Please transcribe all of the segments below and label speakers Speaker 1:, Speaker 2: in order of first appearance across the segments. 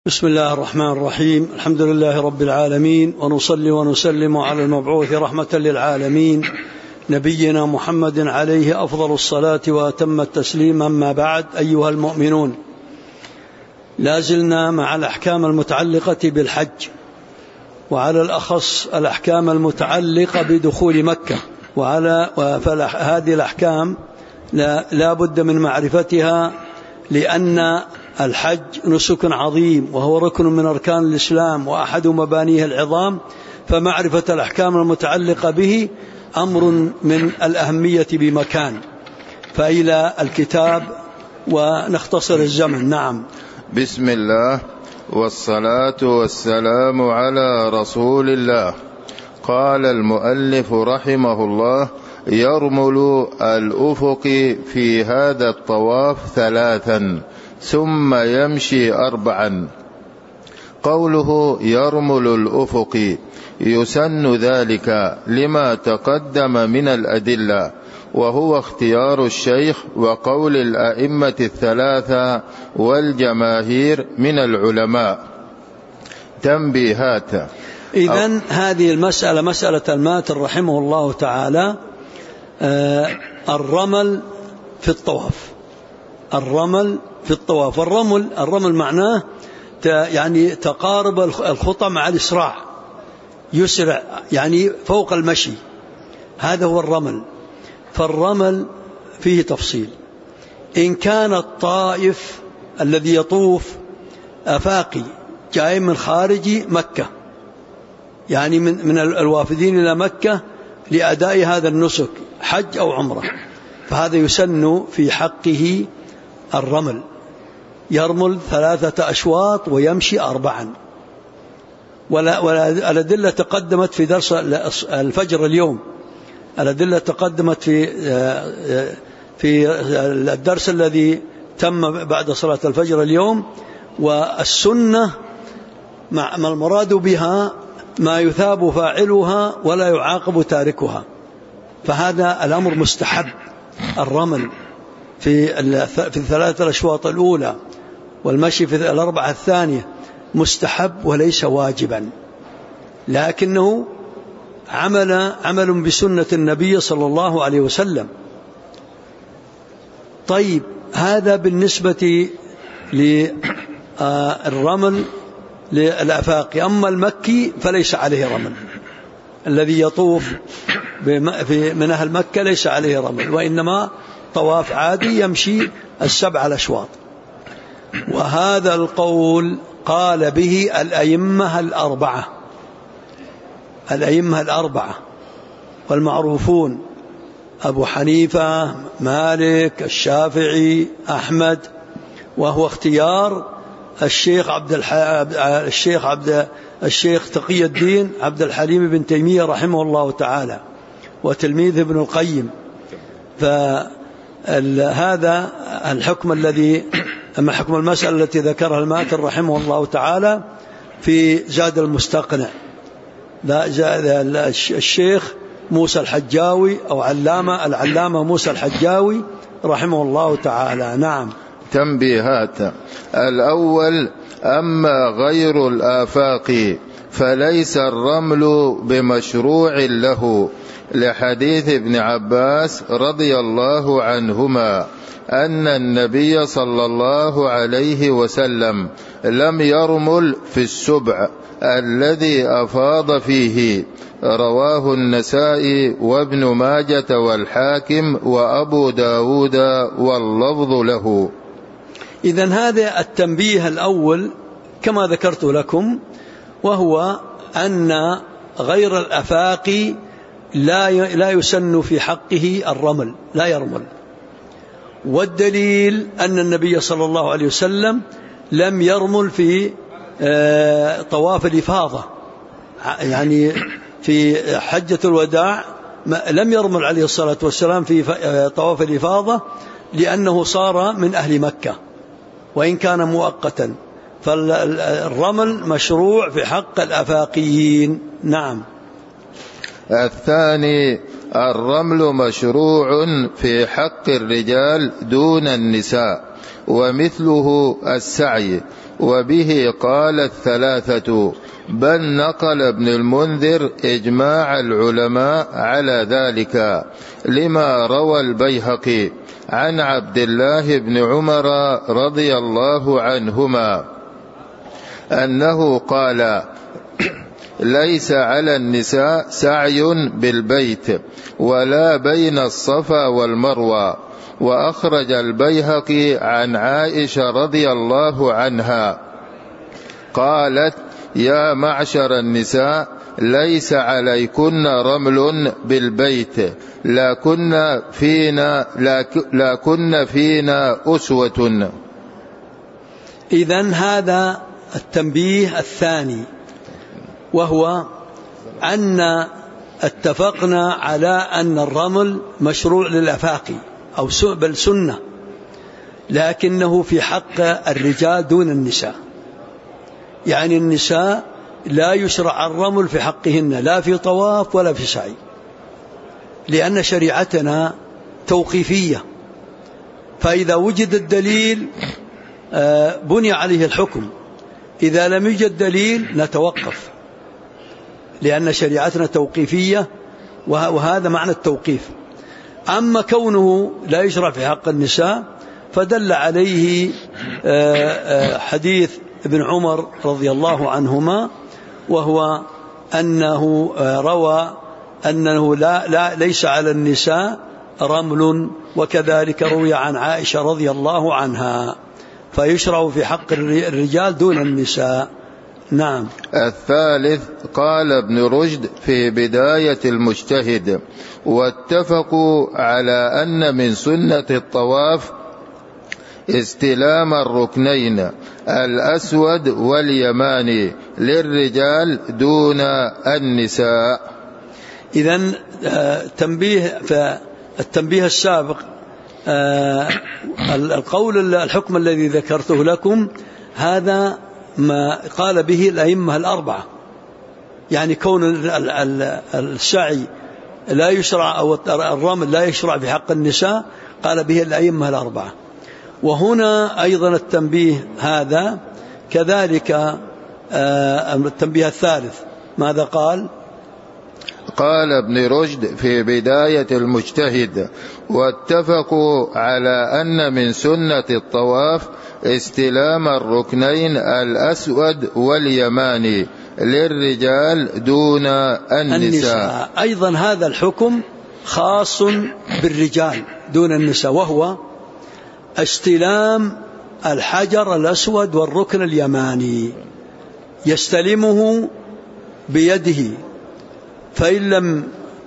Speaker 1: بسم الله الرحمن الرحيم. الحمد لله رب العالمين، ونصلي ونسلم على المبعوث رحمة للعالمين نبينا محمد عليه أفضل الصلاة وأتم التسليم. أما بعد، أيها المؤمنون، لازلنا مع الأحكام المتعلقة بالحج، وعلى الأخص الأحكام المتعلقة بدخول مكة. هذه الأحكام لا بد من معرفتها، لأن الحج نسك عظيم، وهو ركن من أركان الإسلام وأحد مبانيه العظام، فمعرفة الأحكام المتعلقة به أمر من الأهمية بمكان. فإلى الكتاب ونختصر الزمن. نعم.
Speaker 2: بسم الله والصلاة والسلام على رسول الله. قال المؤلف رحمه الله: يرمل الأفق في هذا الطواف 3 ثم يمشي 4. قوله يرمل الأفق يسن ذلك لما تقدم من الأدلة، وهو اختيار الشيخ وقول الأئمة 3 والجماهير من العلماء. تنبيهات.
Speaker 1: إذن هذه المسألة مسألة الماتر رحمه الله تعالى، الرمل في الطواف. الرمل في الطواف، الرمل معناه يعني تقارب الخطى مع الإسراع، يسرع يعني فوق المشي، هذا هو الرمل. فالرمل فيه تفصيل. إن كان الطائف الذي يطوف أفاقي جاي من خارج مكة، يعني من الوافدين إلى مكة لأداء هذا النسك، حج أو عمرة، فهذا يسن في حقه الرمل. يرمل 3 أشواط ويمشي 4. والأدلة تقدمت في درس الفجر اليوم، الأدلة تقدمت في الدرس الذي تم بعد صلاة الفجر اليوم. والسنة ما المراد بها ما يثاب فاعلها ولا يعاقب تاركها، فهذا الأمر مستحب. الرمل في 3 الأشواط الأولى والمشي في 4 الثانية مستحب وليس واجبا، لكنه عمل بسنة النبي صلى الله عليه وسلم. طيب، هذا بالنسبة للرمل للأفاقي. أما المكي فليس عليه رمل، الذي يطوف من أهل مكة ليس عليه رمل، وإنما طواف عادي يمشي 7 الأشواط. وهذا القول قال به الأئمة الأربعة والمعروفون: أبو حنيفة، مالك، الشافعي، أحمد، وهو اختيار الشيخ تقي الدين عبد الحليم بن تيمية رحمه الله تعالى، وتلميذ ابن القيم. فهذا الحكم أما حكم المسألة التي ذكرها الماتر رحمه الله تعالى في زاد المستقنع، الشيخ موسى الحجاوي أو العلامة موسى الحجاوي رحمه الله تعالى. نعم.
Speaker 2: تنبيهات. الأول: أما غير الآفاق فليس الرمل بمشروع له، لحديث ابن عباس رضي الله عنهما أن النبي صلى الله عليه وسلم لم يرمل في السبع الذي أفاض فيه. رواه النسائي وابن ماجة والحاكم وأبو داود واللفظ له.
Speaker 1: إذن هذا التنبيه الأول كما ذكرت لكم، وهو أن غير الأفاقي لا يسن في حقه الرمل، لا يرمل. والدليل أن النبي صلى الله عليه وسلم لم يرمل في طواف الإفاضة، يعني في حجة الوداع لم يرمل عليه الصلاة والسلام في طواف الإفاضة، لأنه صار من أهل مكة وإن كان مؤقتا. فالرمل مشروع في حق الأفاقيين. نعم.
Speaker 2: الثاني: الرمل مشروع في حق الرجال دون النساء، ومثله السعي، وبه قال الثلاثة، بل نقل ابن المنذر إجماع العلماء على ذلك لما روى البيهقي عن عبد الله بن عمر رضي الله عنهما أنه قال: ليس على النساء سعي بالبيت ولا بين الصفا والمروة. وأخرج البيهقي عن عائشة رضي الله عنها قالت: يا معشر النساء، ليس عليكن رمل بالبيت، لا كن فينا أسوة.
Speaker 1: إذن هذا التنبيه الثاني، وهو أن اتفقنا على أن الرمل مشروع للأفاقي أو بل سنة، لكنه في حق الرجال دون النساء. يعني النساء لا يشرع الرمل في حقهن، لا في طواف ولا في سعي، لأن شريعتنا توقيفية، فإذا وجد الدليل بني عليه الحكم، إذا لم يوجد دليل نتوقف، لأن شريعتنا توقيفية، وهذا معنى التوقيف. أما كونه لا يشرع في حق النساء فدل عليه حديث ابن عمر رضي الله عنهما، وهو أنه روى أنه ليس على النساء رمل، وكذلك روي عن عائشة رضي الله عنها، فيشرع في حق الرجال دون النساء. نعم.
Speaker 2: الثالث قال ابن رشد في بداية المجتهد: واتفقوا على أن من سنة الطواف استلام الركنين الأسود واليماني للرجال دون النساء.
Speaker 1: إذن التنبيه السابق، الحكم الذي ذكرته لكم هذا ما قال به الأئمة الأربعة، يعني كون السعي لا يشرع أو الرمل لا يشرع في حق النساء قال به الأئمة الأربعة. وهنا أيضا التنبيه هذا كذلك. التنبيه الثالث ماذا قال؟
Speaker 2: قال ابن رشد في بداية المجتهد: واتفقوا على أن من سنة الطواف استلام الركنين الأسود واليماني للرجال دون النساء.
Speaker 1: أيضا هذا الحكم خاص بالرجال دون النساء، وهو استلام الحجر الأسود والركن اليماني، يستلمه بيده، فإن لم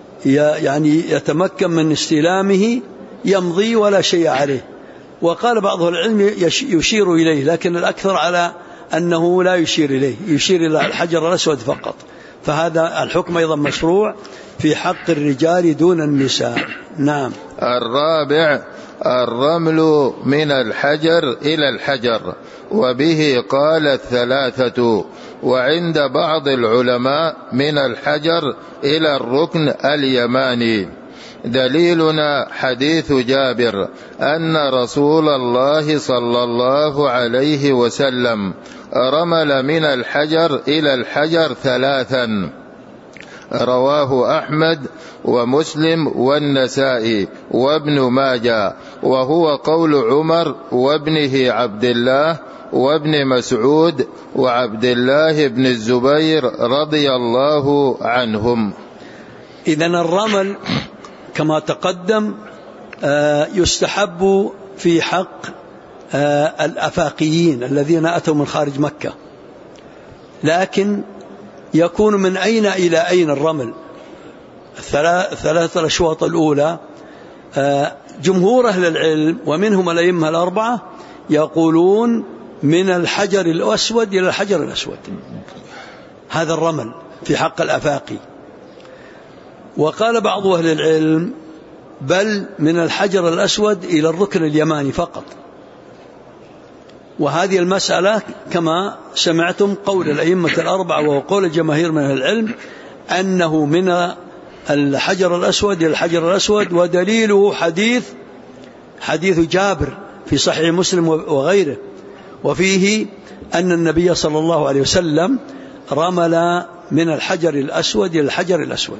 Speaker 1: يتمكن من استلامه يمضي ولا شيء عليه. وقال بعض العلم يشير إليه، لكن الأكثر على أنه لا يشير إليه، يشير إلى الحجر الأسود فقط. فهذا الحكم أيضا مشروع في حق الرجال دون النساء. نعم.
Speaker 2: الرابع الرمل من الحجر إلى الحجر، وبه قال الثلاثة، وعند بعض العلماء من الحجر إلى الركن اليماني. دليلنا حديث جابر أن رسول الله صلى الله عليه وسلم رمل من الحجر إلى الحجر 3، رواه أحمد ومسلم والنسائي وابن ماجه، وهو قول عمر وابنه عبد الله وابن مسعود وعبد الله بن الزبير رضي الله عنهم.
Speaker 1: إذن الرمل كما تقدم يستحب في حق الأفاقيين الذين أتوا من خارج مكة، لكن يكون من أين إلى أين الرمل؟ الثلاثة الأشواط الأولى جمهور أهل العلم ومنهم الأئمة الأربعة يقولون من الحجر الأسود إلى الحجر الأسود، هذا الرمل في حق الأفاقي. وقال بعض أهل العلم بل من الحجر الأسود إلى الركن اليماني فقط. وهذه المسألة كما سمعتم قول الأئمة الأربعة وقول الجماهير من أهل العلم أنه من الحجر الأسود إلى الحجر الأسود، ودليله حديث جابر في صحيح مسلم وغيره، وفيه أن النبي صلى الله عليه وسلم رمل من الحجر الأسود إلى الحجر الأسود.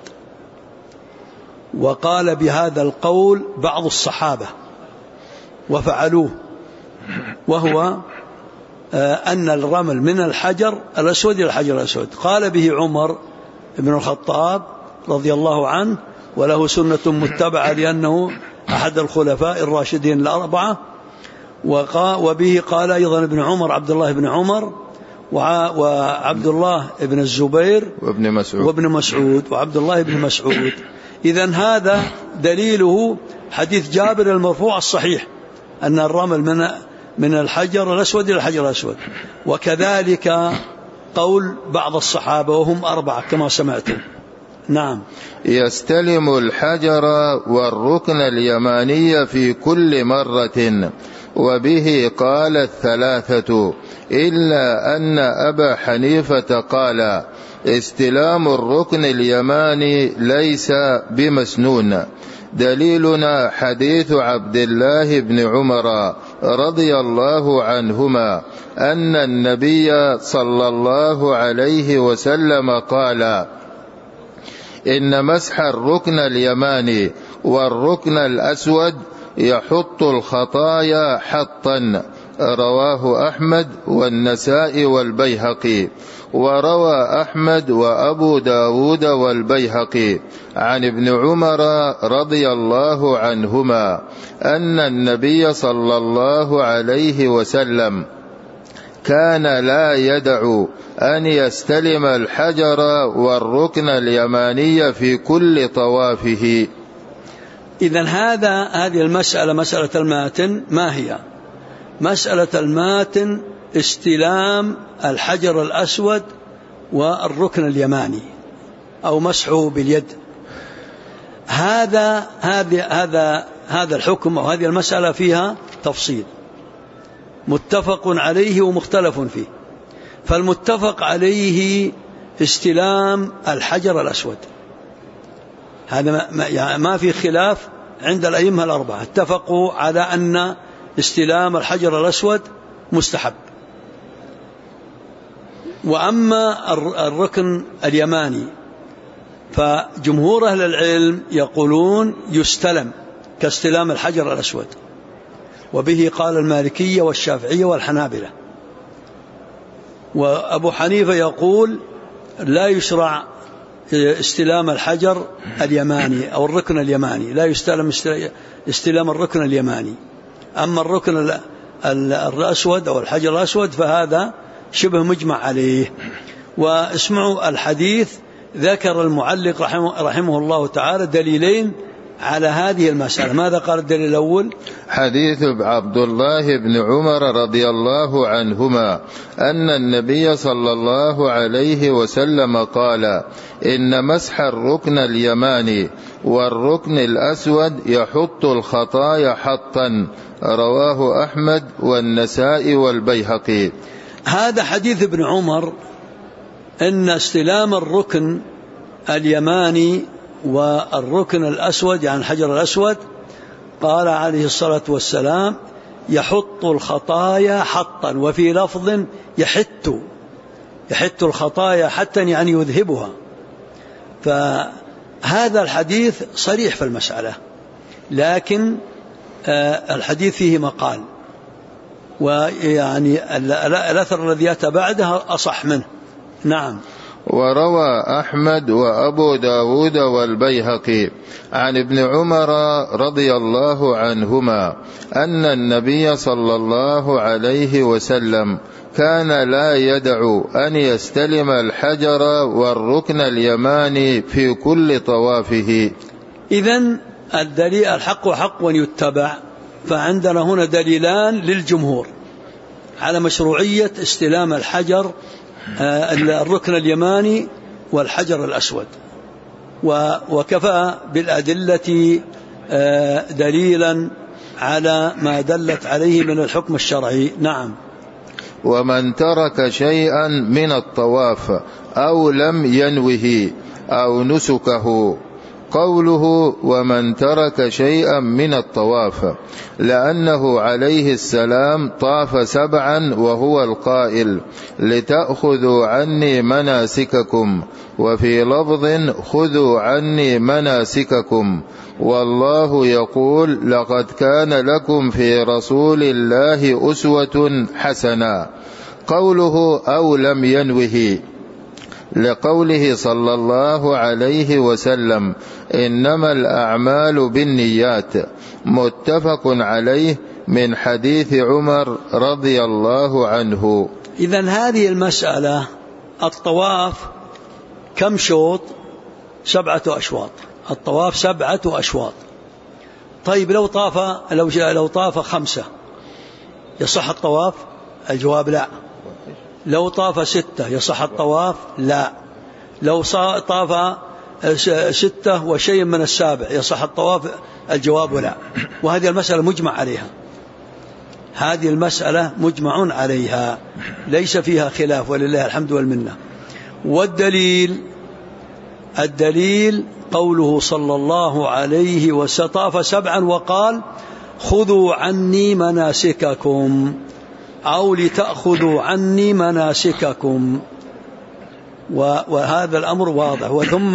Speaker 1: وقال بهذا القول بعض الصحابة وفعلوه، وهو أن الرمل من الحجر الأسود إلى الحجر الأسود. قال به عمر بن الخطاب رضي الله عنه، وله سنة متبعة لأنه أحد الخلفاء الراشدين الأربعة. وبه قال أيضا ابن عمر، عبد الله بن عمر، وعبد الله بن الزبير وابن مسعود وعبد الله بن مسعود. إذن هذا دليله حديث جابر المرفوع الصحيح أن الرمل من الحجر الأسود إلى الحجر الأسود. وكذلك قول بعض الصحابة وهم 4 كما سمعتم. نعم.
Speaker 2: يستلم الحجر والركن اليماني في كل مرة، وبه قال 3 إلا أن أبا حنيفة قال استلام الركن اليماني ليس بمسنون. دليلنا حديث عبد الله بن عمر رضي الله عنهما أن النبي صلى الله عليه وسلم قال إن مسح الركن اليماني والركن الأسود يحط الخطايا حطا. رواه أحمد والنسائي والبيهقي. وروى أحمد وأبو داود والبيهقي عن ابن عمر رضي الله عنهما أن النبي صلى الله عليه وسلم كان لا يدع أن يستلم الحجر والركن اليماني في كل طوافه.
Speaker 1: إذن هذه المسألة مسألة الماتن ما هي؟ مسألة الماتن استلام الحجر الأسود والركن اليماني أو مسحه باليد. هذا الحكم أو هذه المسألة فيها تفصيل متفق عليه ومختلف فيه. فالمتفق عليه استلام الحجر الأسود، هذا ما في خلاف عند الأئمة الأربعة، اتفقوا على أن استلام الحجر الأسود مستحب. وأما الركن اليماني فجمهور أهل العلم يقولون يستلم كاستلام الحجر الأسود، وبه قال المالكية والشافعية والحنابلة. وأبو حنيفة يقول لا يشرع استلام الحجر اليماني أو الركن اليماني، لا يستلم استلام الركن اليماني. أما الركن الأسود أو الحجر الأسود فهذا شبه مجمع عليه. واسمعوا الحديث، ذكر المعلق رحمه الله تعالى دليلين على هذه المسألة. ماذا قال الدليل الأول؟
Speaker 2: حديث عبد الله بن عمر رضي الله عنهما أن النبي صلى الله عليه وسلم قال إن مسح الركن اليماني والركن الأسود يحط الخطايا حطا. رواه أحمد والنسائي والبيهقي.
Speaker 1: هذا حديث ابن عمر أن استلام الركن اليماني والركن الأسود يعني الحجر الأسود، قال عليه الصلاة والسلام يحط الخطايا حطا، وفي لفظ يحط الخطايا حتى يعني يذهبها. فهذا الحديث صريح في المسألة، لكن الحديث فيه مقال، ويعني الأثر الذي أتى بعدها أصح منه. نعم.
Speaker 2: وروى أحمد وأبو داود والبيهقي عن ابن عمر رضي الله عنهما أن النبي صلى الله عليه وسلم كان لا يدع أن يستلم الحجر والركن اليماني في كل طوافه.
Speaker 1: إذن الدليل الحق حق يتبع. فعندنا هنا دليلان للجمهور على مشروعية استلام الحجر الركن اليماني والحجر الأسود، وكفى بالأدلة دليلا على ما دلت عليه من الحكم الشرعي. نعم.
Speaker 2: ومن ترك شيئا من الطواف أو لم ينوه أو نسكه قوله ومن ترك شيئا من الطواف، لأنه عليه السلام طاف 7 وهو القائل لتأخذوا عني مناسككم، وفي لفظ خذوا عني مناسككم، والله يقول لقد كان لكم في رسول الله أسوة حسنة. قوله أو لم ينوه لقوله صلى الله عليه وسلم إنما الأعمال بالنيات، متفق عليه من حديث عمر رضي الله عنه.
Speaker 1: إذن هذه المسألة الطواف كم شوط؟ 7 أشواط. الطواف 7 أشواط. طيب لو طاف 5 يصح الطواف؟ الجواب لا. لو طاف 6 يصح الطواف؟ لا. لو طاف 6 وشيء من 7 يصح الطواف؟ الجواب لا. وهذه المسألة مجمع عليها، هذه المسألة مجمع عليها ليس فيها خلاف ولله الحمد والمنة. الدليل قوله صلى الله عليه وسلم طاف 7 وقال خذوا عني مناسككم أو لتأخذوا عني مناسككم، وهذا الأمر واضح.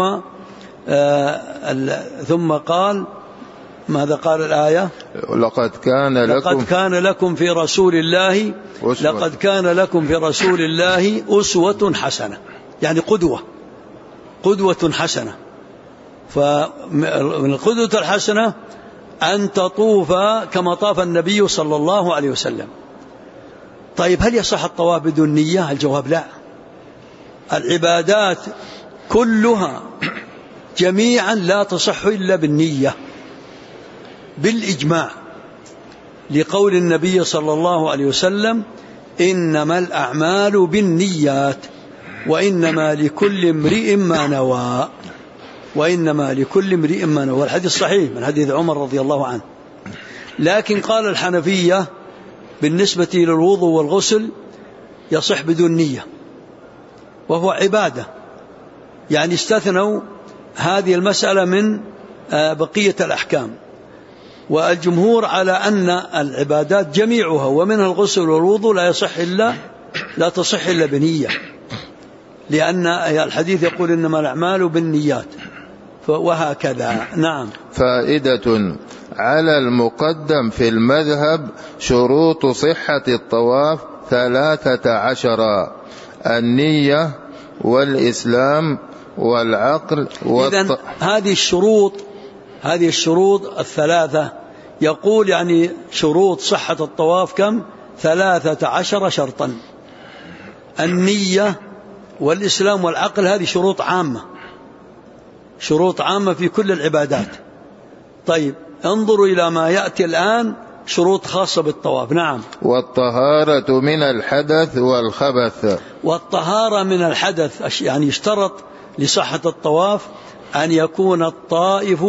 Speaker 1: ثم قال ماذا قال الآية؟
Speaker 2: لقد كان لكم في رسول الله
Speaker 1: لقد كان لكم في رسول الله أسوة حسنة، يعني قدوة حسنة. فمن القدوة الحسنة أن تطوف كما طاف النبي صلى الله عليه وسلم. طيب هل يصح الطواف بدون نية؟ الجواب لا. العبادات كلها جميعا لا تصح إلا بالنية بالإجماع، لقول النبي صلى الله عليه وسلم إنما الأعمال بالنيات وإنما لكل امرئ ما نوى، وإنما لكل امرئ ما نوى. الحديث صحيح من حديث عمر رضي الله عنه. لكن قال الحنفية بالنسبة للوضوء والغسل يصح بدون نية وهو عبادة، يعني استثنوا هذه المسألة من بقية الأحكام. والجمهور على أن العبادات جميعها ومنها الغسل والوضوء لا تصح إلا بنية، لأن الحديث يقول إنما الأعمال بالنيات، وهكذا. نعم.
Speaker 2: فائدة على المقدم في المذهب شروط صحة الطواف 13: النية والإسلام والعقل
Speaker 1: إذن هذه الشروط 3 يقول يعني شروط صحة الطواف كم؟ 13 شرطا. النية والإسلام والعقل هذه شروط عامة في كل العبادات. طيب انظروا إلى ما يأتي الآن، شروط خاصة بالطواف. نعم.
Speaker 2: والطهارة من الحدث والخبث.
Speaker 1: والطهارة من الحدث، يعني يشترط لصحة الطواف أن يكون الطائف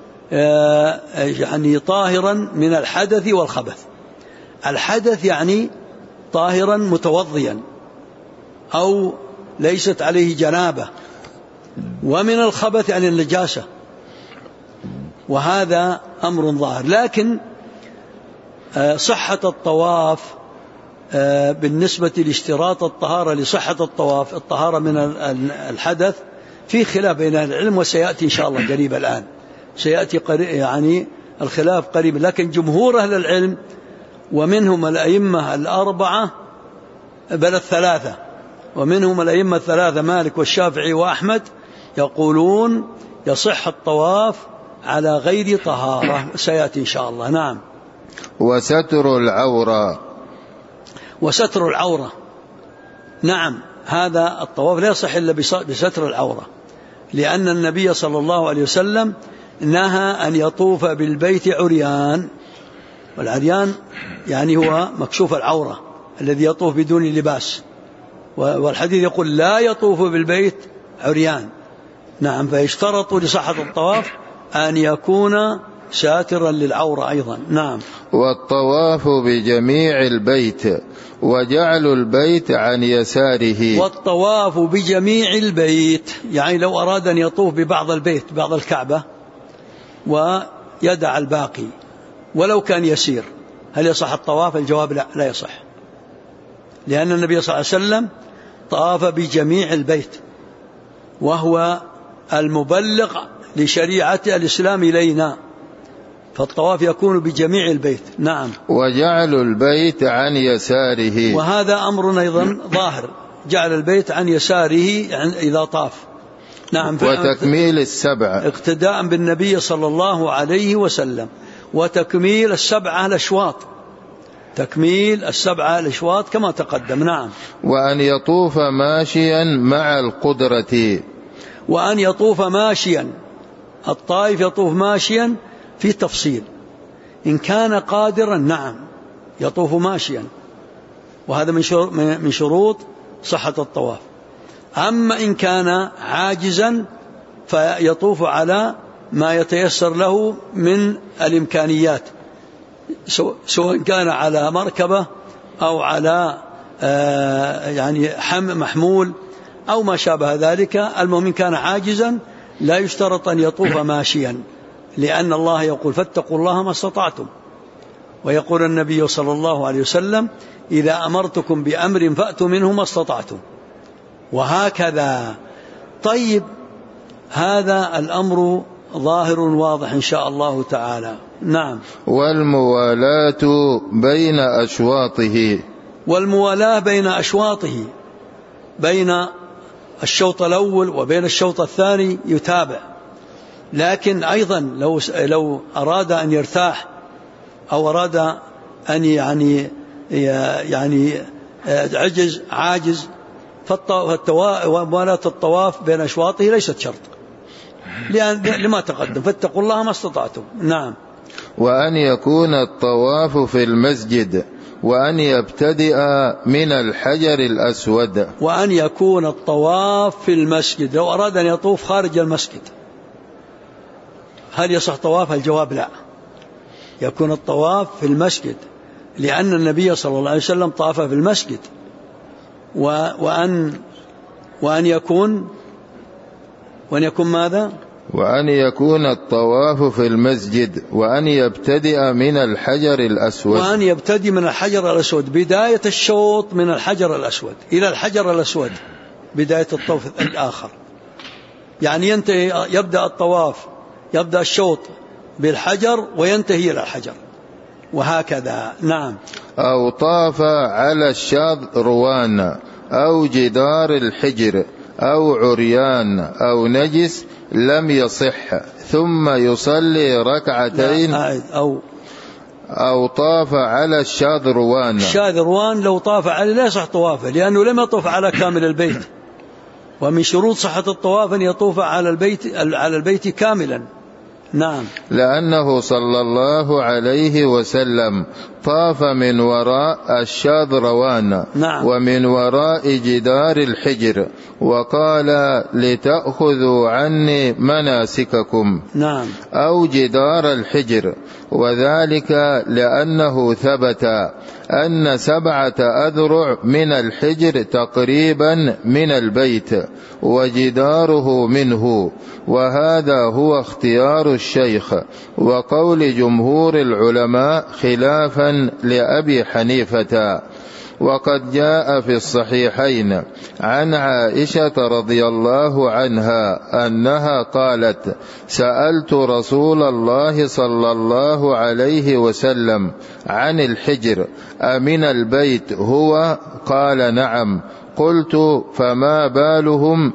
Speaker 1: يعني طاهرا من الحدث والخبث. الحدث يعني طاهرا متوضيا أو ليست عليه جنابة، ومن الخبث يعني النجاسة، وهذا أمر ظاهر. لكن صحة الطواف بالنسبة لاشتراط الطهارة لصحة الطواف، الطهارة من الحدث، في خلاف بين أهل العلم، وسيأتي إن شاء الله قريب. الآن سيأتي يعني الخلاف قريب. لكن جمهور أهل العلم ومنهم الأئمة 4 بل 3، ومنهم الأئمة 3 مالك والشافعي وأحمد، يقولون يصح الطواف على غير طهارة، سيأتي إن شاء الله. نعم. وستر العورة، نعم، هذا الطواف لا يصح إلا بستر العورة، لأن النبي صلى الله عليه وسلم نهى أن يطوف بالبيت عريان، والعريان يعني هو مكشوف العورة الذي يطوف بدون لباس، والحديث يقول لا يطوف بالبيت عريان. نعم. فيشترط لصحة الطواف أن يكون ساترا للعورة أيضا. نعم.
Speaker 2: والطواف بجميع البيت وجعل البيت عن يساره.
Speaker 1: والطواف بجميع البيت، يعني لو أراد أن يطوف ببعض البيت، بعض الكعبة، ويدع الباقي ولو كان يسير. هل يصح الطواف؟ الجواب لا، لا يصح، لأن النبي صلى الله عليه وسلم طاف بجميع البيت، وهو المبلغ لشريعة الإسلام إلينا، فالطواف يكون بجميع البيت. نعم.
Speaker 2: وجعل البيت عن يساره،
Speaker 1: وهذا أمر أيضا ظاهر، جعل البيت عن يساره إذا طاف. نعم.
Speaker 2: وتكميل السبع
Speaker 1: اقتداء بالنبي صلى الله عليه وسلم، وتكميل السبعة الأشواط، تكميل السبعة الأشواط كما تقدم. نعم.
Speaker 2: وأن يطوف ماشيا مع القدرة،
Speaker 1: وأن يطوف ماشيا، الطائف يطوف ماشيا في تفصيل، إن كان قادرا نعم يطوف ماشيا، وهذا من شروط صحة الطواف. أما إن كان عاجزا فيطوف على ما يتيسر له من الإمكانيات، سواء كان على مركبة أو على يعني محمول أو ما شابه ذلك. المهم إن كان عاجزا لا يشترط أن يطوف ماشيا، لأن الله يقول فاتقوا الله ما استطعتم، ويقول النبي صلى الله عليه وسلم إذا أمرتكم بأمر فأتوا منه ما استطعتم، وهكذا. طيب، هذا الأمر ظاهر واضح إن شاء الله تعالى. نعم.
Speaker 2: والموالاة بين أشواطه،
Speaker 1: والموالاة بين أشواطه، بين الشوط الأول وبين الشوط الثاني يتابع، لكن أيضا لو أراد أن يرتاح أو أراد أن يعني عاجز، فموالاة الطواف بين أشواطه ليست شرط، لما تقدم فاتقوا الله ما استطعتم. نعم.
Speaker 2: وأن يكون الطواف في المسجد، وأن يبتدئ من الحجر الأسود.
Speaker 1: وأن يكون الطواف في المسجد، لو أراد أن يطوف خارج المسجد هل يصح طواف؟ الجواب لا، يكون الطواف في المسجد، لأن النبي صلى الله عليه وسلم طاف في المسجد. وأن يكون ماذا؟
Speaker 2: وأن يكون الطواف في المسجد، وأن يبتدئ من الحجر الأسود.
Speaker 1: وأن يبتدئ من الحجر الأسود، بداية الشوط من الحجر الأسود إلى الحجر الأسود، بداية الطواف الآخر، يعني يبدأ الطواف، يبدأ الشوط بالحجر وينتهي إلى الحجر، وهكذا. نعم.
Speaker 2: أو طاف على الشاذروان أو جدار الحجر أو عريان أو نجس لم يصح، ثم يصلي ركعتين. أو طاف على الشاذروان.
Speaker 1: الشاذروان لو طاف عليه لا يصح طوافه، لأنه لم يطوف على كامل البيت، ومن شروط صحة الطواف أن يطوف على البيت كاملا. نعم.
Speaker 2: لأنه صلى الله عليه وسلم طاف من وراء الشاذروان.
Speaker 1: نعم.
Speaker 2: ومن وراء جدار الحجر، وقال لتأخذوا عني مناسككم.
Speaker 1: نعم.
Speaker 2: أو جدار الحجر، وذلك لأنه ثبت أن 7 أذرع من الحجر تقريبا من البيت، وجداره منه، وهذا هو اختيار الشيخ وقول جمهور العلماء خلافا لأبي حنيفة. وقد جاء في الصحيحين عن عائشة رضي الله عنها أنها قالت سألت رسول الله صلى الله عليه وسلم عن الحجر أمن البيت هو؟ قال نعم. قلت فما بالهم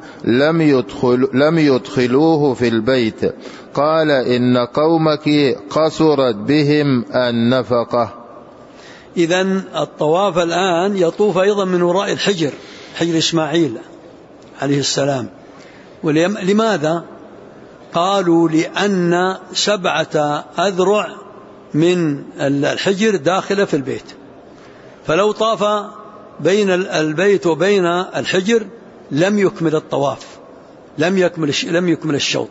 Speaker 2: لم يدخلوه في البيت؟ قال إن قومك قصرت بهم النفقة.
Speaker 1: إذن الطواف الآن يطوف أيضا من وراء الحجر، حجر إسماعيل عليه السلام. ولماذا؟ قالوا لأن 7 أذرع من الحجر داخلة في البيت، فلو طاف بين البيت وبين الحجر لم يكمل الطواف، لم يكمل الشوط.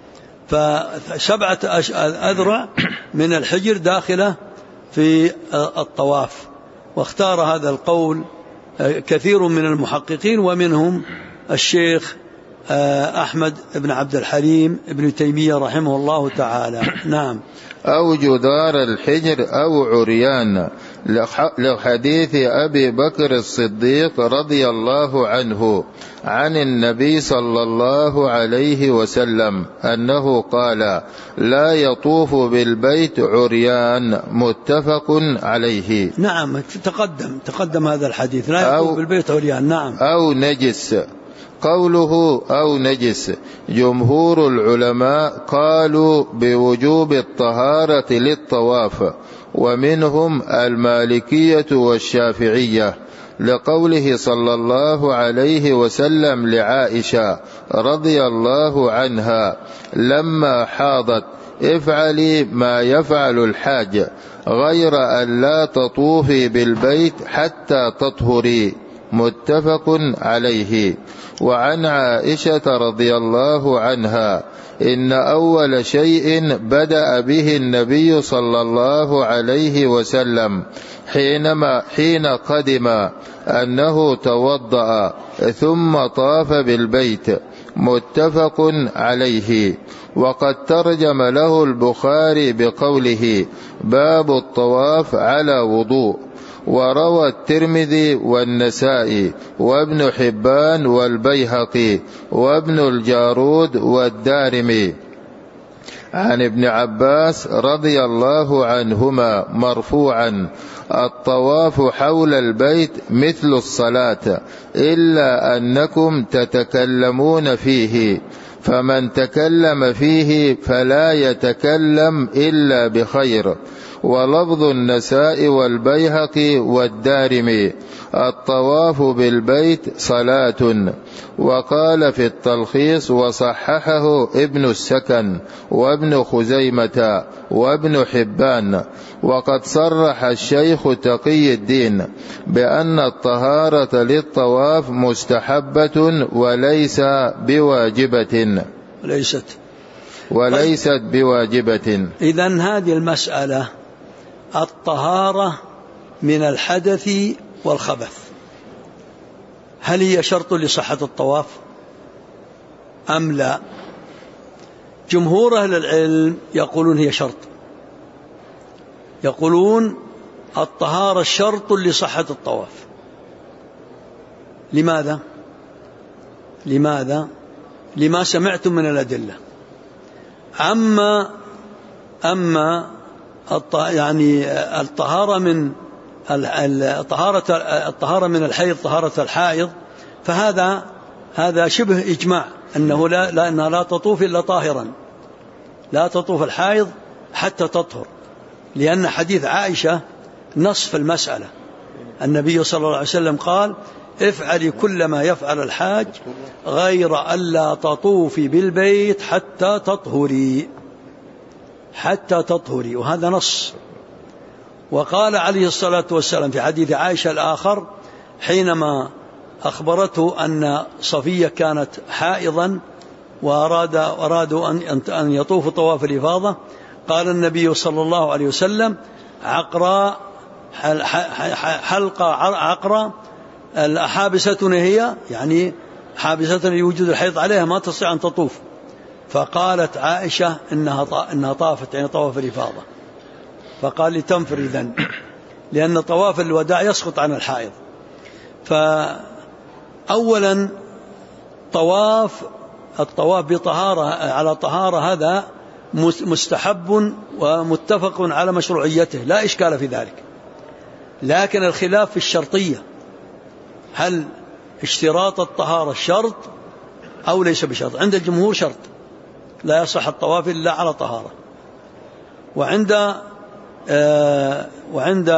Speaker 1: ف7 أذرع من الحجر داخلة في الطواف، واختار هذا القول كثير من المحققين، ومنهم الشيخ أحمد بن عبد الحليم ابن تيمية رحمه الله تعالى. نعم.
Speaker 2: أو جدار الحجر أو عريان، لحديث أبي بكر الصديق رضي الله عنه عن النبي صلى الله عليه وسلم أنه قال: لا يطوف بالبيت عريان، متفق عليه.
Speaker 1: نعم، تقدم هذا الحديث، لا يطوف بالبيت عريان. نعم.
Speaker 2: أو نجس. قوله أو نجس، جمهور العلماء قالوا بوجوب الطهارة للطواف، ومنهم المالكية والشافعية، لقوله صلى الله عليه وسلم لعائشة رضي الله عنها لما حاضت: افعلي ما يفعل الحاج، غير أن لا تطوفي بالبيت حتى تطهري، متفق عليه. وعن عائشة رضي الله عنها: إن أول شيء بدأ به النبي صلى الله عليه وسلم حين قدم أنه توضأ ثم طاف بالبيت، متفق عليه. وقد ترجم له البخاري بقوله: باب الطواف على وضوء. وروى الترمذي والنسائي وابن حبان والبيهقي وابن الجارود والدارمي عن ابن عباس رضي الله عنهما مرفوعا: الطواف حول البيت مثل الصلاة، إلا أنكم تتكلمون فيه، فمن تكلم فيه فلا يتكلم إلا بخير. ولفظ النساء والبيهقي والدارمي: الطواف بالبيت صلاة. وقال في التلخيص وصححه ابن السكن وابن خزيمة وابن حبان. وقد صرح الشيخ تقي الدين بأن الطهارة للطواف مستحبة وليست بواجبة.
Speaker 1: إذن هذه المسألة الطهارة من الحدث والخبث، هل هي شرط لصحة الطواف أم لا؟ جمهور أهل العلم يقولون هي شرط، يقولون الطهارة شرط لصحة الطواف. لماذا؟ لما سمعتم من الأدلة. أما يعني الطهارة من الحيض، طهارة الحائض، فهذا شبه إجماع أنها لا تطوف إلا طاهرا، لا تطوف الحائض حتى تطهر، لأن حديث عائشة نص في المسألة. النبي صلى الله عليه وسلم قال: افعلي كل ما يفعل الحاج غير ألا تطوفي بالبيت حتى تطهري، وهذا نص. وقال عليه الصلاة والسلام في حديث عائشة الآخر حينما أخبرته أن صفية كانت حائضا وأرادوا أن يطوفوا طواف الإفاضة، قال النبي صلى الله عليه وسلم: عقراء حلقة عقراء حابستنا هي، يعني حابستنا يوجد الحيض عليها ما تستطيع أن تطوف. فقالت عائشة إنها طافت، يعني طواف الإفاضة. فقال: لتنفر إذن، لأن طواف الوداع يسقط عن الحائض. فأولا الطواف بطهارة على طهارة هذا مستحب ومتفق على مشروعيته، لا إشكال في ذلك. لكن الخلاف في الشرطية، هل اشتراط الطهارة شرط أو ليس بشرط؟ عند الجمهور شرط، لا يصح الطواف إلا على طهارة. وعند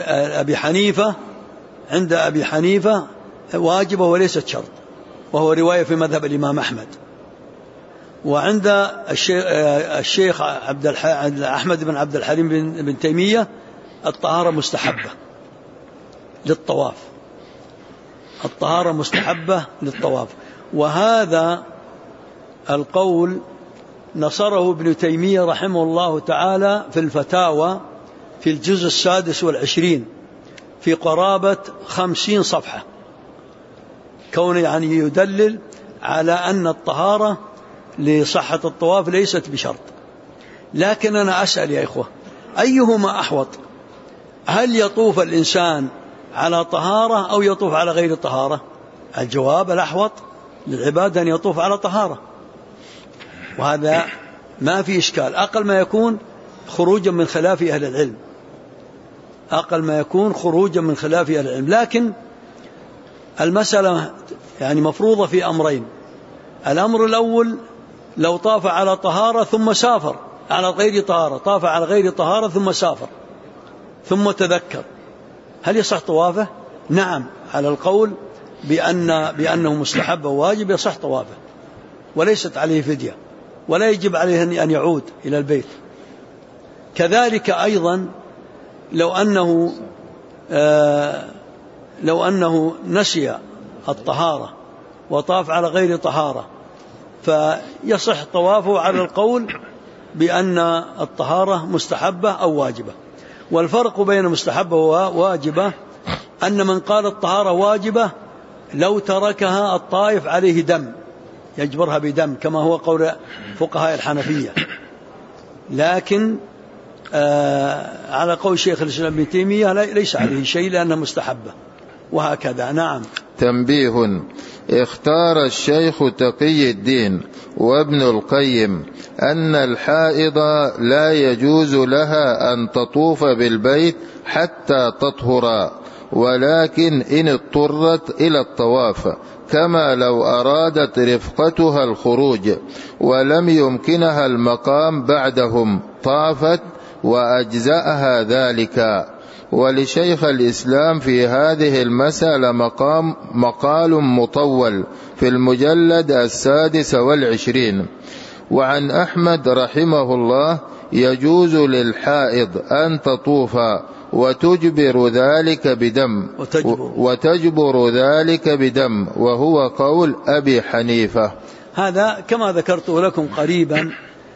Speaker 1: أبي حنيفة واجبة وليست شرط، وهو رواية في مذهب الإمام أحمد. وعند الشيخ أحمد بن عبد الحليم بن تيمية الطهارة مستحبة للطواف، الطهارة مستحبة للطواف. وهذا القول نصره ابن تيمية رحمه الله تعالى في الفتاوى في الجزء 26 في قرابة 50 صفحة، كونه يعني يدلل على أن الطهارة لصحة الطواف ليست بشرط. لكن أنا أسأل يا إخوة، أيهما أحوط؟ هل يطوف الإنسان على طهارة أو يطوف على غير طهارة؟ الجواب الأحوط للعباد أن يطوف على طهارة، وهذا ما في إشكال. أقل ما يكون خروجا من خلاف أهل العلم، أقل ما يكون خروجا من خلاف أهل العلم. لكن المسألة يعني مفروضة في أمرين. الأمر الأول، لو طاف على طهارة ثم سافر على غير طهارة، طاف على غير طهارة ثم سافر ثم تذكر، هل يصح طوافه؟ نعم، على القول بأنه مستحب وواجب يصح طوافه، وليست عليه فدية، ولا يجب عليه أن يعود إلى البيت. كذلك أيضا لو أنه نسي الطهارة وطاف على غير طهارة، فيصح طوافه على القول بأن الطهارة مستحبة أو واجبة. والفرق بين مستحبة وواجبة أن من قال الطهارة واجبة لو تركها الطائف عليه دم، يجبرها بدم، كما هو قول فقهاء الحنفية. لكن على قول شيخ الإسلام ابن تيمية ليس عليه شيء لأنها مستحبة، وهكذا. نعم.
Speaker 2: تنبيه: اختار الشيخ تقي الدين وابن القيم أن الحائض لا يجوز لها أن تطوف بالبيت حتى تطهر، ولكن إن اضطرت إلى الطواف، كما لو أرادت رفقتها الخروج ولم يمكنها المقام بعدهم طافت وأجزأها ذلك. ولشيخ الإسلام في هذه المسألة مقال مطول في المجلد 26. وعن أحمد رحمه الله: يجوز للحائض أن تطوف وتجبر ذلك بدم، وهو قول أبي حنيفة.
Speaker 1: هذا كما ذكرت لكم قريبا.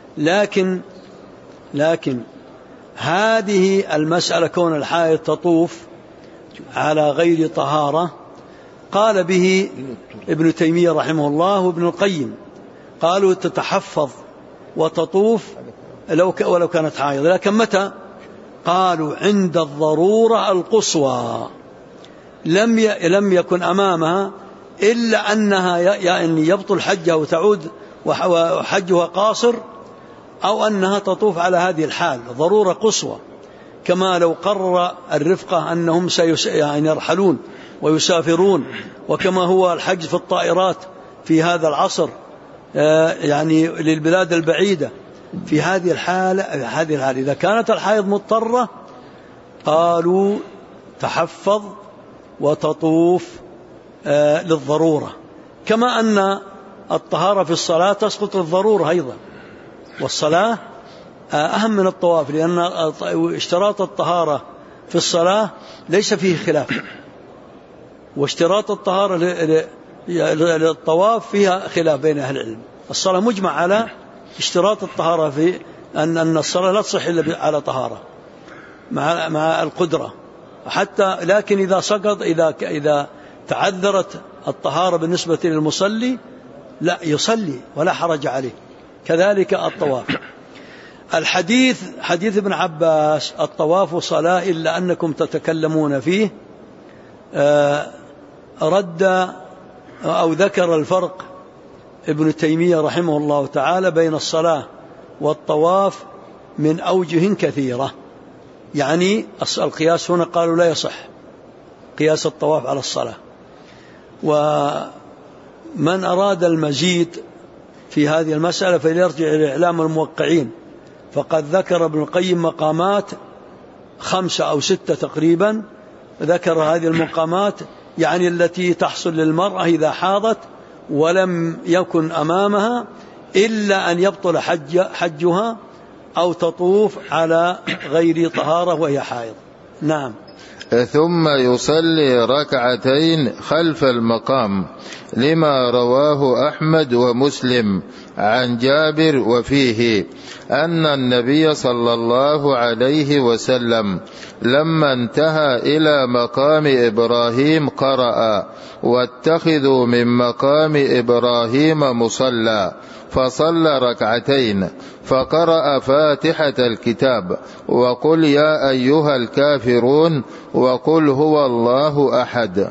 Speaker 1: لكن هذه المسألة، كون الحائض تطوف على غير طهارة، قال به ابن تيمية رحمه الله وابن القيم، قالوا تتحفظ وتطوف ولو كانت حائض. لكن متى؟ قالوا عند الضرورة القصوى، لم يكن أمامها إلا أنها يعني يبطل حجها وتعود وحجها قاصر، أو أنها تطوف على هذه الحال، ضرورة قصوى. كما لو قرر الرفقة أنهم يعني يرحلون ويسافرون، وكما هو الحج في الطائرات في هذا العصر يعني للبلاد البعيدة. في هذه الحالة إذا كانت الحائض مضطرة قالوا تحفظ وتطوف للضرورة، كما أن الطهارة في الصلاة تسقط للضرورة أيضا، والصلاة أهم من الطواف، لأن اشتراط الطهارة في الصلاة ليس فيه خلاف، واشتراط الطهارة للطواف فيها خلاف بين أهل العلم. الصلاة مجمع على اشتراط الطهارة، في أن الصلاة لا تصح إلا على طهارة مع القدرة حتى. لكن إذا سقط، إذا تعذرت الطهارة بالنسبة للمصلي لا يصلي ولا حرج عليه. كذلك الطواف. الحديث حديث ابن عباس: الطواف صلاة إلا أنكم تتكلمون فيه، رد أو ذكر الفرق ابن تيمية رحمه الله تعالى بين الصلاة والطواف من أوجه كثيرة. يعني القياس هنا قالوا لا يصح قياس الطواف على الصلاة. ومن أراد المزيد في هذه المسألة فليرجع إلى إعلام الموقعين، فقد ذكر ابن القيم مقامات 5 أو 6 تقريبا، ذكر هذه المقامات يعني التي تحصل للمرأة إذا حاضت ولم يكن أمامها إلا أن يبطل حجها أو تطوف على غير طهارة وهي حائض. نعم.
Speaker 2: ثم يصلي ركعتين خلف المقام، لما رواه أحمد ومسلم عن جابر وفيه أن النبي صلى الله عليه وسلم لما انتهى إلى مقام إبراهيم قرأ: واتخذوا من مقام إبراهيم مصلى، فصلى ركعتين، فقرأ فاتحة الكتاب وقل يا أيها الكافرون وقل هو الله أحد.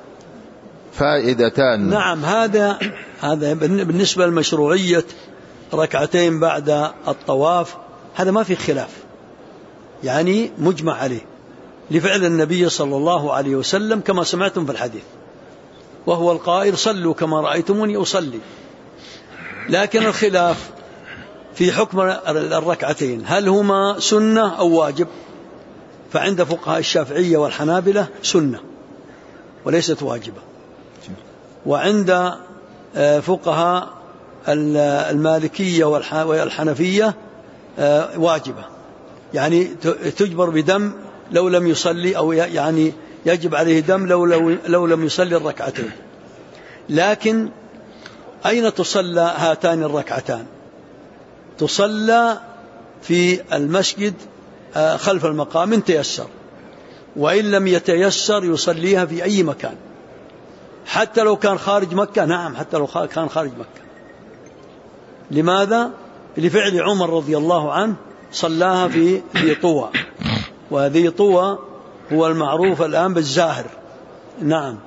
Speaker 2: فائدتان.
Speaker 1: نعم، هذا بالنسبة لمشروعية ركعتين بعد الطواف، هذا ما في خلاف، يعني مجمع عليه لفعل النبي صلى الله عليه وسلم كما سمعتم في الحديث، وهو القائل: صلوا كما رأيتموني أصلي. لكن الخلاف في حكم الركعتين، هل هما سنة أو واجب؟ فعند فقهاء الشافعية والحنابلة سنة وليست واجبة، وعند فقهاء المالكية والحنفية واجبة، يعني تجبر بدم لو لم يصلي، أو يعني يجب عليه دم لو لم يصلي الركعتين. لكن أين تصلى هاتان الركعتان؟ تصلى في المسجد خلف المقام إن تيسر، وإن لم يتيسر يصليها في أي مكان، حتى لو كان خارج مكة. نعم، حتى لو كان خارج مكة. لماذا؟ لفعل عمر رضي الله عنه، صلاها في ذي طوى، وذي طوى هو المعروف الآن بالزاهر. نعم.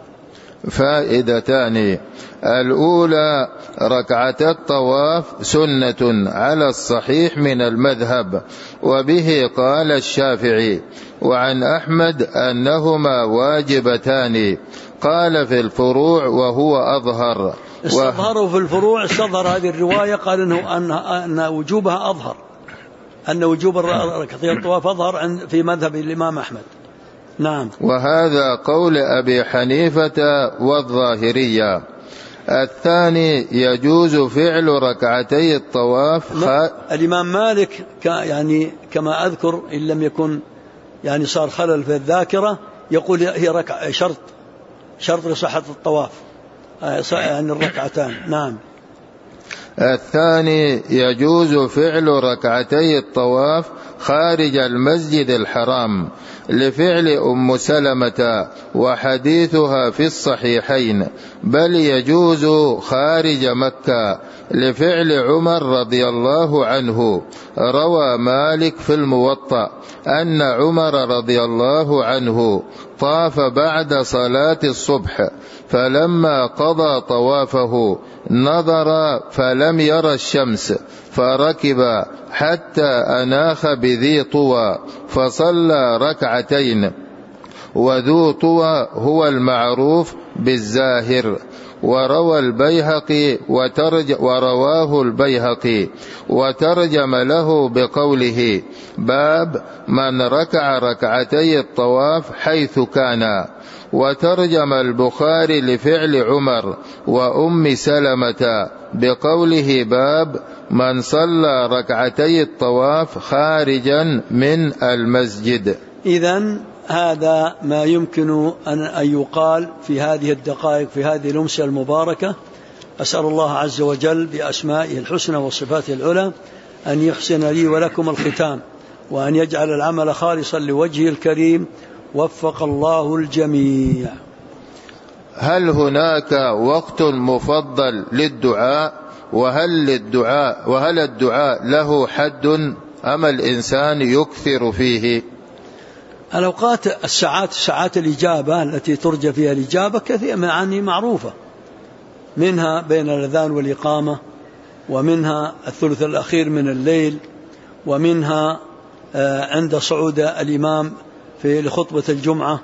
Speaker 2: فائدتان: الأولى: ركعة الطواف سنة على الصحيح من المذهب، وبه قال الشافعي، وعن أحمد أنهما واجبتان، قال في الفروع وهو أظهر.
Speaker 1: استظهروا في الفروع، استظهر هذه الرواية، قال أن وجوبها أظهر، أن وجوب ركعتي الطواف أظهر في مذهب الإمام أحمد. نعم.
Speaker 2: وهذا قول أبي حنيفة والظاهرية. الثاني: يجوز فعل ركعتي الطواف.
Speaker 1: الإمام مالك يعني كما أذكر، إن لم يكن يعني صار خلل في الذاكرة، يقول هي ركعة شرط لصحة الطواف، يعني الركعتان. نعم.
Speaker 2: الثاني: يجوز فعل ركعتي الطواف خارج المسجد الحرام، لفعل أم سلمة وحديثها في الصحيحين، بل يجوز خارج مكة لفعل عمر رضي الله عنه. روى مالك في الموطأ أن عمر رضي الله عنه طاف بعد صلاة الصبح، فلما قضى طوافه نظر فلم ير الشمس، فركب حتى أناخ بذي طوى فصلى ركعتين، وذو طوى هو المعروف بالزاهر. ورواه البيهقي وترجم له بقوله: باب من ركع ركعتي الطواف حيث كان. وترجم البخاري لفعل عمر وأم سلمة بقوله: باب من صلى ركعتي الطواف خارجا من المسجد.
Speaker 1: إذن هذا ما يمكن أن يقال في هذه الدقائق، في هذه الأمسية المباركة. أسأل الله عز وجل بأسمائه الحسنى وصفاته العلى أن يحسن لي ولكم الختام، وأن يجعل العمل خالصا لوجهه الكريم. وفق الله الجميع.
Speaker 2: هل هناك وقت مفضل للدعاء؟ وهل الدعاء له حد أم الإنسان يكثر فيه؟
Speaker 1: الأوقات ساعات الإجابة التي ترجى فيها الإجابة كثير يعني معروفة، منها بين الأذان والإقامة، ومنها الثلث الأخير من الليل، ومنها عند صعود الإمام في لخطبة الجمعة،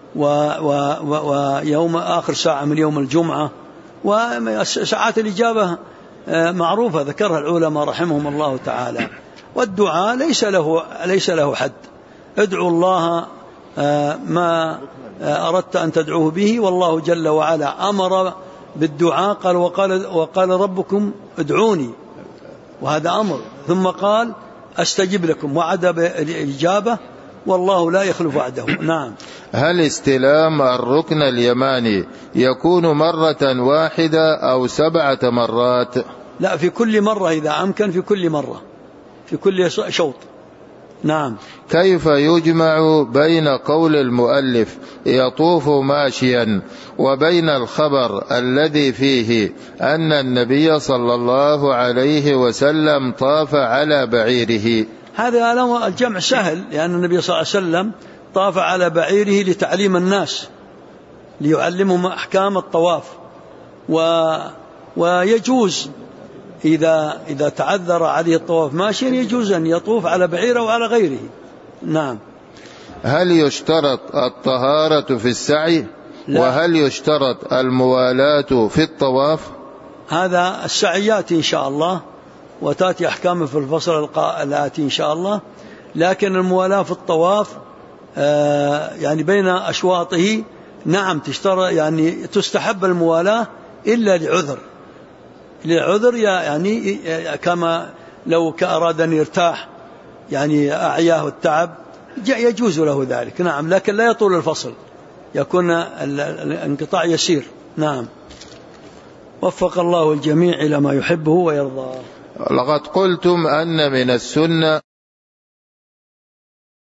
Speaker 1: ويوم آخر ساعة من يوم الجمعة. وساعات الإجابة معروفة ذكرها العلماء رحمهم الله تعالى. والدعاء ليس له حد. ادعوا الله ما أردت أن تدعوه به، والله جل وعلا أمر بالدعاء، قال وقال ربكم ادعوني، وهذا أمر، ثم قال أستجب لكم، وعد بالإجابة، والله لا يخلف وعده. نعم.
Speaker 2: هل استلام الركن اليماني يكون مرة واحدة أو 7 مرات؟
Speaker 1: لا، في كل مرة إذا أمكن، في كل مرة، في كل شوط. نعم.
Speaker 2: كيف يجمع بين قول المؤلف يطوف ماشيا وبين الخبر الذي فيه أن النبي صلى الله عليه وسلم طاف على بعيره؟
Speaker 1: هذا الجمع سهل، لأن النبي صلى الله عليه وسلم طاف على بعيره لتعليم الناس، ليعلمهم أحكام الطواف. ويجوز إذا تعذر عليه الطواف ماشيا يجوز أن يطوف على بعيره وعلى غيره. نعم.
Speaker 2: هل يشترط الطهارة في السعي؟
Speaker 1: لا.
Speaker 2: وهل يشترط الموالاة في الطواف؟
Speaker 1: هذا السعي يأتي إن شاء الله، وتأتي أحكامه في الفصل الآتي إن شاء الله. لكن الموالاة في الطواف يعني بين أشواطه نعم تشترط، يعني تستحب الموالاة إلا لعذر يعني كما لو كأراد أن يرتاح، يعني أعياه التعب، يجوز له ذلك. نعم. لكن لا يطول الفصل، يكون الانقطاع يسير. نعم. وفق الله الجميع إلى ما يحبه ويرضاه.
Speaker 2: لقد قلتم أن من السنة